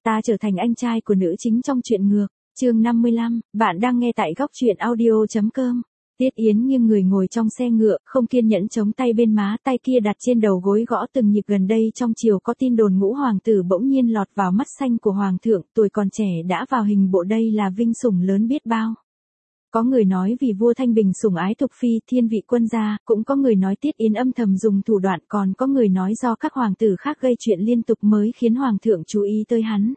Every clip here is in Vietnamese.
ta trở thành anh trai của nữ chính trong truyện ngược. Chương 55, bạn đang nghe tại góc truyện audio.com. Tiết Yến nghiêng người ngồi trong xe ngựa, không kiên nhẫn chống tay bên má, tay kia đặt trên đầu gối gõ từng nhịp. Gần đây trong triều có tin đồn ngũ hoàng tử bỗng nhiên lọt vào mắt xanh của hoàng thượng, tuổi còn trẻ đã vào hình bộ, đây là vinh sủng lớn biết bao. Có người nói vì vua Thanh Bình sủng ái thuộc phi, thiên vị quân gia, cũng có người nói Tiết Yến âm thầm dùng thủ đoạn, còn có người nói do các hoàng tử khác gây chuyện liên tục mới khiến hoàng thượng chú ý tới hắn.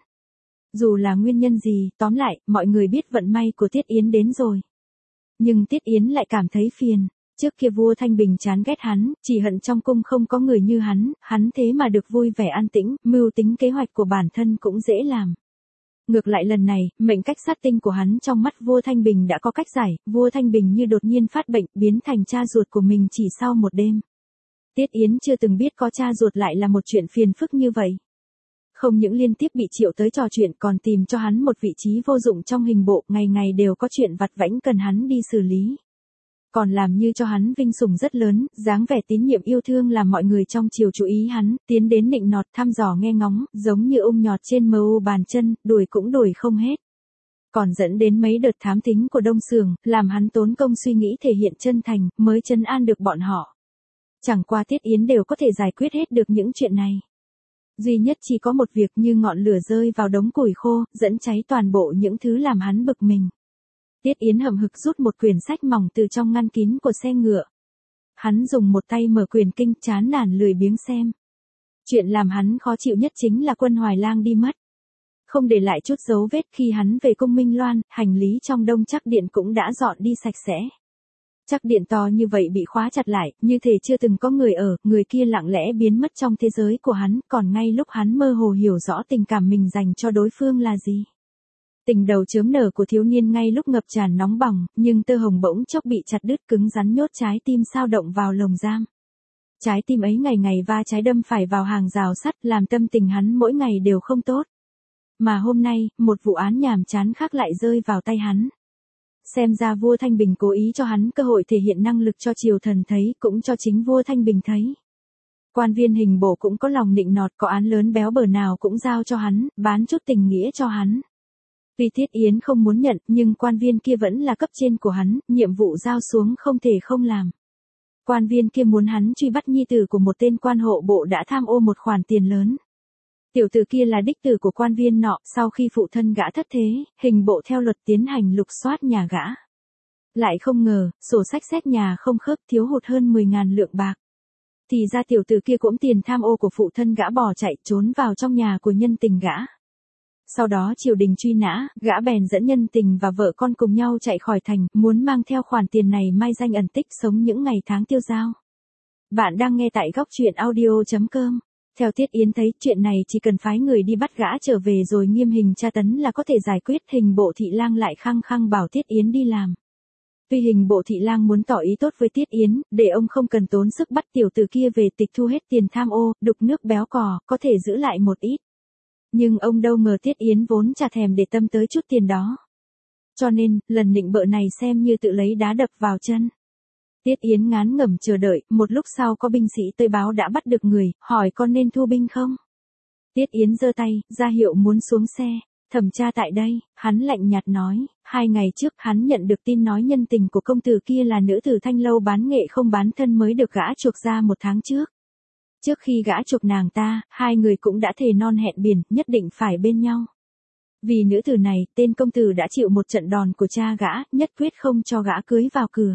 Dù là nguyên nhân gì, tóm lại, mọi người biết vận may của Tiết Yến đến rồi. Nhưng Tiết Yến lại cảm thấy phiền. Trước kia vua Thanh Bình chán ghét hắn, chỉ hận trong cung không có người như hắn thế mà được vui vẻ an tĩnh, mưu tính kế hoạch của bản thân cũng dễ làm. Ngược lại lần này, mệnh cách sát tinh của hắn trong mắt vua Thanh Bình đã có cách giải, vua Thanh Bình như đột nhiên phát bệnh, biến thành cha ruột của mình chỉ sau một đêm. Tiết Yến chưa từng biết có cha ruột lại là một chuyện phiền phức như vậy. Không những liên tiếp bị triệu tới trò chuyện, còn tìm cho hắn một vị trí vô dụng trong hình bộ, ngày ngày đều có chuyện vặt vãnh cần hắn đi xử lý. Còn làm như cho hắn vinh sủng rất lớn, dáng vẻ tín nhiệm yêu thương làm mọi người trong triều chú ý hắn, tiến đến nịnh nọt thăm dò nghe ngóng, giống như ung nhọt trên mờ bàn chân, đuổi cũng đuổi không hết. Còn dẫn đến mấy đợt thám thính của Đông Sường, làm hắn tốn công suy nghĩ thể hiện chân thành, mới trấn an được bọn họ. Chẳng qua Tiết Yến đều có thể giải quyết hết được những chuyện này. Duy nhất chỉ có một việc như ngọn lửa rơi vào đống củi khô, dẫn cháy toàn bộ những thứ làm hắn bực mình. Tiết Yến hậm hực rút một quyển sách mỏng từ trong ngăn kín của xe ngựa. Hắn dùng một tay mở quyển kinh, chán nản lười biếng xem. Chuyện làm hắn khó chịu nhất chính là Quân Hoài Lang đi mất. Không để lại chút dấu vết. Khi hắn về cung Minh Loan, hành lý trong Đông Trắc Điện cũng đã dọn đi sạch sẽ. Trắc Điện to như vậy bị khóa chặt lại, như thể chưa từng có người ở, người kia lặng lẽ biến mất trong thế giới của hắn, còn ngay lúc hắn mơ hồ hiểu rõ tình cảm mình dành cho đối phương là gì. Tình đầu chớm nở của thiếu niên ngay lúc ngập tràn nóng bỏng, nhưng tơ hồng bỗng chốc bị chặt đứt, cứng rắn nhốt trái tim sao động vào lồng giam. Trái tim ấy ngày ngày va trái đâm phải vào hàng rào sắt, làm tâm tình hắn mỗi ngày đều không tốt. Mà hôm nay, một vụ án nhàm chán khác lại rơi vào tay hắn. Xem ra vua Thanh Bình cố ý cho hắn cơ hội thể hiện năng lực cho triều thần thấy, cũng cho chính vua Thanh Bình thấy. Quan viên hình bộ cũng có lòng nịnh nọt, có án lớn béo bở nào cũng giao cho hắn, bán chút tình nghĩa cho hắn. Tuy Tiết Yến không muốn nhận, nhưng quan viên kia vẫn là cấp trên của hắn, nhiệm vụ giao xuống không thể không làm. Quan viên kia muốn hắn truy bắt nhi tử của một tên quan hộ bộ đã tham ô một khoản tiền lớn. Tiểu tử kia là đích tử của quan viên nọ, sau khi phụ thân gã thất thế, hình bộ theo luật tiến hành lục soát nhà gã. Lại không ngờ, sổ sách xét nhà không khớp, thiếu hụt hơn 10.000 lượng bạc. Thì ra tiểu tử kia cũng tiền tham ô của phụ thân gã bỏ chạy trốn vào trong nhà của nhân tình gã. Sau đó triều đình truy nã, gã bèn dẫn nhân tình và vợ con cùng nhau chạy khỏi thành, muốn mang theo khoản tiền này mai danh ẩn tích sống những ngày tháng tiêu dao. Bạn đang nghe tại góc truyện audio.com. Theo Tiết Yến thấy, chuyện này chỉ cần phái người đi bắt gã trở về rồi nghiêm hình tra tấn là có thể giải quyết. Hình bộ thị lang lại khăng khăng bảo Tiết Yến đi làm. Tuy hình bộ thị lang muốn tỏ ý tốt với Tiết Yến, để ông không cần tốn sức bắt tiểu tử kia về tịch thu hết tiền tham ô, đục nước béo cò, có thể giữ lại một ít. Nhưng ông đâu ngờ Tiết Yến vốn chả thèm để tâm tới chút tiền đó. Cho nên, lần nịnh bợ này xem như tự lấy đá đập vào chân. Tiết Yến ngán ngẩm chờ đợi, một lúc sau có binh sĩ tới báo đã bắt được người, hỏi con nên thu binh không? Tiết Yến giơ tay, ra hiệu muốn xuống xe. Thẩm tra tại đây, hắn lạnh nhạt nói, 2 ngày trước hắn nhận được tin nói nhân tình của công tử kia là nữ tử Thanh Lâu bán nghệ không bán thân mới được gã chuộc ra 1 tháng trước. Trước khi gã chuộc nàng ta, 2 người cũng đã thề non hẹn biển, nhất định phải bên nhau. Vì nữ tử này, tên công tử đã chịu một trận đòn của cha gã, nhất quyết không cho gã cưới vào cửa.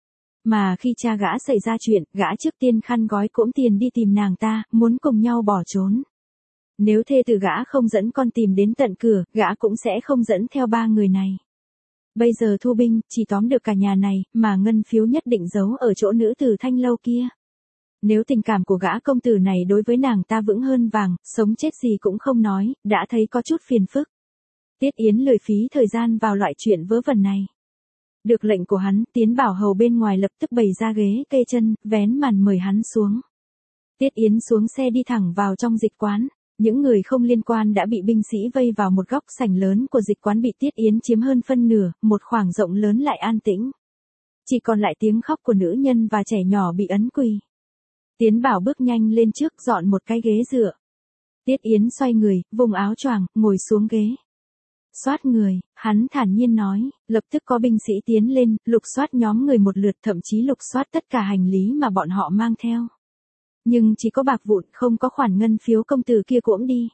Mà khi cha gã xảy ra chuyện, gã trước tiên khăn gói cỗm tiền đi tìm nàng ta, muốn cùng nhau bỏ trốn. Nếu thê tử gã không dẫn con tìm đến tận cửa, gã cũng sẽ không dẫn theo 3 người này. Bây giờ thu binh, chỉ tóm được cả nhà này, mà ngân phiếu nhất định giấu ở chỗ nữ tử Thanh Lâu kia. Nếu tình cảm của gã công tử này đối với nàng ta vững hơn vàng, sống chết gì cũng không nói, đã thấy có chút phiền phức. Tiết Yến lười phí thời gian vào loại chuyện vớ vẩn này. Được lệnh của hắn, Tiến Bảo hầu bên ngoài lập tức bày ra ghế kê chân, vén màn mời hắn xuống. Tiết Yến xuống xe đi thẳng vào trong dịch quán. Những người không liên quan đã bị binh sĩ vây vào một góc sảnh lớn của dịch quán, bị Tiết Yến chiếm hơn phân nửa, một khoảng rộng lớn lại an tĩnh. Chỉ còn lại tiếng khóc của nữ nhân và trẻ nhỏ bị ấn quỳ. Tiến Bảo bước nhanh lên trước dọn một cái ghế dựa. Tiết Yến xoay người, vùng áo choàng, ngồi xuống ghế. Soát người, hắn thản nhiên nói, lập tức có binh sĩ tiến lên, lục soát nhóm người một lượt, thậm chí lục soát tất cả hành lý mà bọn họ mang theo. Nhưng chỉ có bạc vụn, không có khoản ngân phiếu. Công tử kia cũng đi.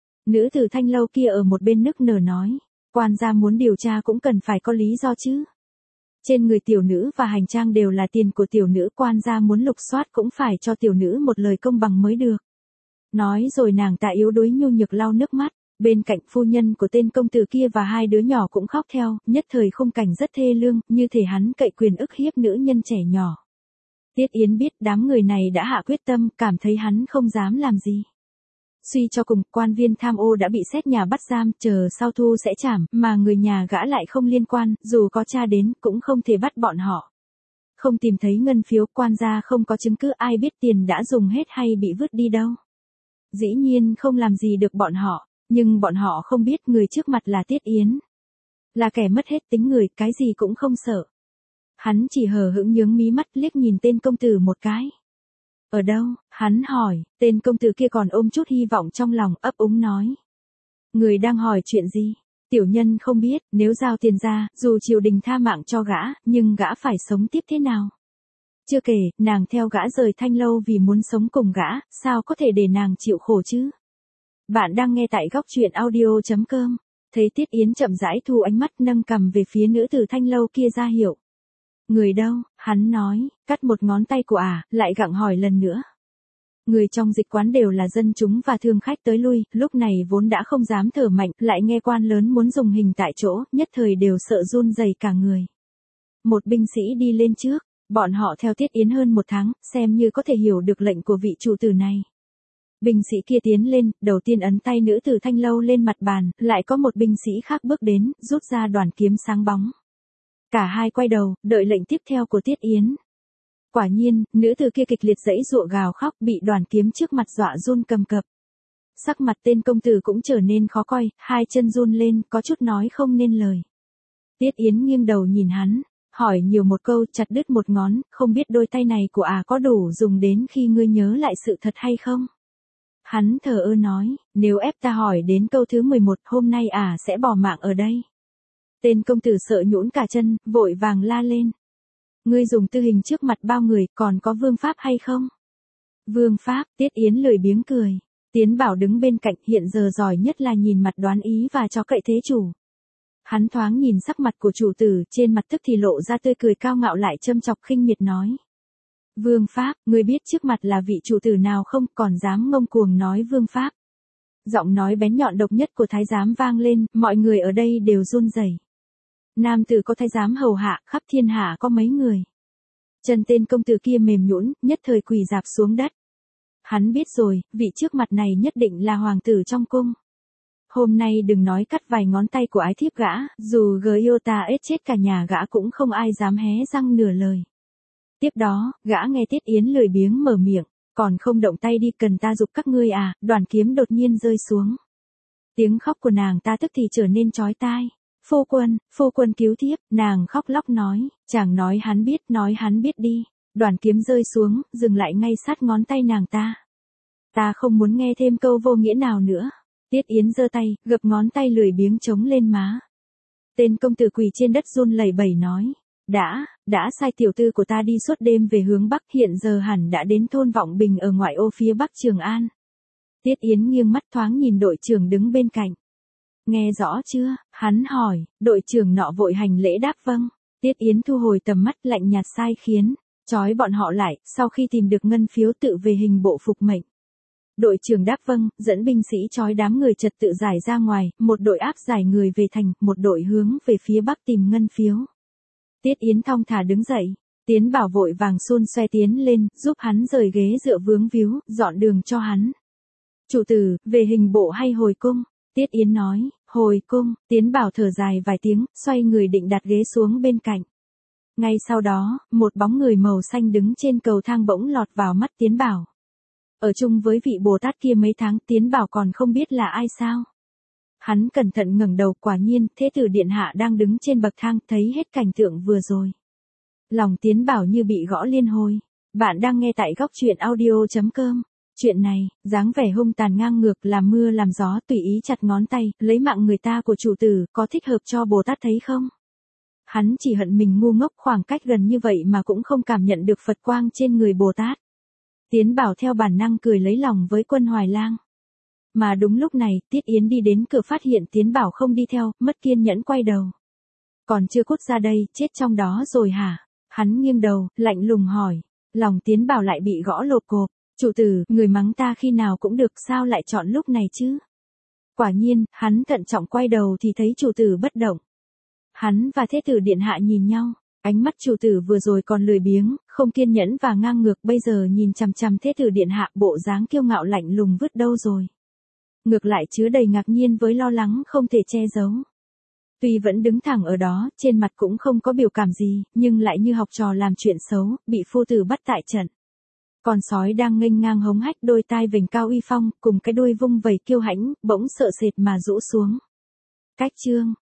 Nữ tử Thanh Lâu kia ở một bên nức nở nói, quan gia muốn điều tra cũng cần phải có lý do chứ. Trên người tiểu nữ và hành trang đều là tiền của tiểu nữ, quan gia muốn lục soát cũng phải cho tiểu nữ một lời công bằng mới được. Nói rồi nàng ta yếu đuối nhu nhược lau nước mắt. Bên cạnh phu nhân của tên công tử kia và hai đứa nhỏ cũng khóc theo, nhất thời khung cảnh rất thê lương, như thể hắn cậy quyền ức hiếp nữ nhân trẻ nhỏ. Tiết Yến biết đám người này đã hạ quyết tâm, cảm thấy hắn không dám làm gì. Suy cho cùng, quan viên tham ô đã bị xét nhà bắt giam, chờ sau thu sẽ trảm, mà người nhà gã lại không liên quan, dù có tra đến, cũng không thể bắt bọn họ. Không tìm thấy ngân phiếu, quan gia không có chứng cứ, ai biết tiền đã dùng hết hay bị vứt đi đâu. Dĩ nhiên không làm gì được bọn họ, nhưng bọn họ không biết người trước mặt là Tiết Yến. Là kẻ mất hết tính người, cái gì cũng không sợ. Hắn chỉ hờ hững nhướng mí mắt liếc nhìn tên công tử một cái. Ở đâu? Hắn hỏi, tên công tử kia còn ôm chút hy vọng trong lòng, ấp úng nói. Người đang hỏi chuyện gì? Tiểu nhân không biết, nếu giao tiền ra, dù triều đình tha mạng cho gã, nhưng gã phải sống tiếp thế nào? Chưa kể, nàng theo gã rời Thanh Lâu vì muốn sống cùng gã, sao có thể để nàng chịu khổ chứ? Bạn đang nghe tại góc truyện audio.com. Thấy Tiết Yến chậm rãi thu ánh mắt, nâng cằm về phía nữ tử Thanh Lâu kia ra hiệu. Người đâu? Hắn nói, cắt một ngón tay của lại gặng hỏi lần nữa. Người trong dịch quán đều là dân chúng và thương khách tới lui, lúc này vốn đã không dám thở mạnh, lại nghe quan lớn muốn dùng hình tại chỗ, nhất thời đều sợ run rẩy cả người. Một binh sĩ đi lên trước, bọn họ theo Tiết Yến hơn một tháng, xem như có thể hiểu được lệnh của vị chủ tử này. Binh sĩ kia tiến lên, đầu tiên ấn tay nữ tử Thanh Lâu lên mặt bàn, lại có một binh sĩ khác bước đến, rút ra đoàn kiếm sáng bóng. Cả hai quay đầu, đợi lệnh tiếp theo của Tiết Yến. Quả nhiên, nữ tử kia kịch liệt giãy giụa gào khóc, bị đoàn kiếm trước mặt dọa run cầm cập. Sắc mặt tên công tử cũng trở nên khó coi, hai chân run lên, có chút nói không nên lời. Tiết Yến nghiêng đầu nhìn hắn, hỏi nhiều một câu, chặt đứt một ngón, không biết đôi tay này của có đủ dùng đến khi ngươi nhớ lại sự thật hay không? Hắn thờ ơ nói, nếu ép ta hỏi đến câu thứ 11, hôm nay sẽ bỏ mạng ở đây. Tên công tử sợ nhũn cả chân, vội vàng la lên. Ngươi dùng tư hình trước mặt bao người, còn có vương pháp hay không? Vương pháp, Tiết Yến lười biếng cười. Tiến Bảo đứng bên cạnh, hiện giờ giỏi nhất là nhìn mặt đoán ý và cho cậy thế chủ. Hắn thoáng nhìn sắc mặt của chủ tử, trên mặt tức thì lộ ra tươi cười cao ngạo lại châm chọc khinh miệt nói. Vương pháp, ngươi biết trước mặt là vị chủ tử nào không, còn dám ngông cuồng nói vương pháp. Giọng nói bén nhọn độc nhất của thái giám vang lên, mọi người ở đây đều run rẩy. Nam tử có thái giám hầu hạ, khắp thiên hạ có mấy người. Chân tên công tử kia mềm nhũn, nhất thời quỳ rạp xuống đất. Hắn biết rồi, vị trước mặt này nhất định là hoàng tử trong cung. Hôm nay đừng nói cắt vài ngón tay của ái thiếp gã, dù Giota ết chết cả nhà gã cũng không ai dám hé răng nửa lời. Tiếp đó, gã nghe Tiết Yến lười biếng mở miệng, còn không động tay đi, cần ta giục các ngươi đoàn kiếm đột nhiên rơi xuống. Tiếng khóc của nàng ta tức thì trở nên chói tai. Phu quân cứu thiếp, nàng khóc lóc nói, chàng nói hắn biết đi. Đoàn kiếm rơi xuống, dừng lại ngay sát ngón tay nàng ta. Ta không muốn nghe thêm câu vô nghĩa nào nữa. Tiết Yến giơ tay, gập ngón tay lười biếng chống lên má. Tên công tử quỳ trên đất run lẩy bẩy nói, đã sai tiểu tư của ta đi suốt đêm về hướng Bắc, hiện giờ hẳn đã đến thôn Vọng Bình ở ngoại ô phía Bắc Trường An. Tiết Yến nghiêng mắt thoáng nhìn đội trưởng đứng bên cạnh. Nghe rõ chưa? Hắn hỏi, đội trưởng nọ vội hành lễ đáp vâng. Tiết Yến thu hồi tầm mắt lạnh nhạt sai khiến, trói bọn họ lại, sau khi tìm được ngân phiếu tự về hình bộ phục mệnh. Đội trưởng đáp vâng, dẫn binh sĩ trói đám người trật tự giải ra ngoài, một đội áp giải người về thành, một đội hướng về phía Bắc tìm ngân phiếu. Tiết Yến thong thả đứng dậy, Tiến Bảo vội vàng xôn xoe tiến lên, giúp hắn rời ghế dựa vướng víu, dọn đường cho hắn. Chủ tử, về hình bộ hay hồi cung? Tiết Yến nói, hồi cung. Tiến Bảo thở dài vài tiếng, xoay người định đặt ghế xuống bên cạnh. Ngay sau đó, một bóng người màu xanh đứng trên cầu thang bỗng lọt vào mắt Tiến Bảo. Ở chung với vị Bồ Tát kia mấy tháng, Tiến Bảo còn không biết là ai sao? Hắn cẩn thận ngẩng đầu, quả nhiên, Thế tử điện hạ đang đứng trên bậc thang, thấy hết cảnh tượng vừa rồi. Lòng Tiến Bảo như bị gõ liên hồi. Bạn đang nghe tại góc truyện audio.com. Chuyện này, dáng vẻ hung tàn ngang ngược làm mưa làm gió tùy ý chặt ngón tay, lấy mạng người ta của chủ tử, có thích hợp cho Bồ Tát thấy không? Hắn chỉ hận mình ngu ngốc khoảng cách gần như vậy mà cũng không cảm nhận được Phật quang trên người Bồ Tát. Tiến Bảo theo bản năng cười lấy lòng với Quân Hoài Lang. Mà đúng lúc này, Tiết Yến đi đến cửa phát hiện Tiến Bảo không đi theo, mất kiên nhẫn quay đầu. Còn chưa cút ra đây, chết trong đó rồi hả? Hắn nghiêng đầu, lạnh lùng hỏi. Lòng Tiến Bảo lại bị gõ lộp cộp. Chủ tử, người mắng ta khi nào cũng được, sao lại chọn lúc này chứ? Quả nhiên, hắn thận trọng quay đầu thì thấy chủ tử bất động. Hắn và Thế tử điện hạ nhìn nhau, ánh mắt chủ tử vừa rồi còn lười biếng, không kiên nhẫn và ngang ngược, bây giờ nhìn chằm chằm Thế tử điện hạ, bộ dáng kiêu ngạo lạnh lùng vứt đâu rồi. Ngược lại chứa đầy ngạc nhiên với lo lắng không thể che giấu. Tuy vẫn đứng thẳng ở đó, trên mặt cũng không có biểu cảm gì, nhưng lại như học trò làm chuyện xấu, bị phu tử bắt tại trận. Con sói đang nghênh ngang hống hách, đôi tai vểnh cao uy phong, cùng cái đuôi vung vẩy kiêu hãnh, bỗng sợ sệt mà rũ xuống. Cách chương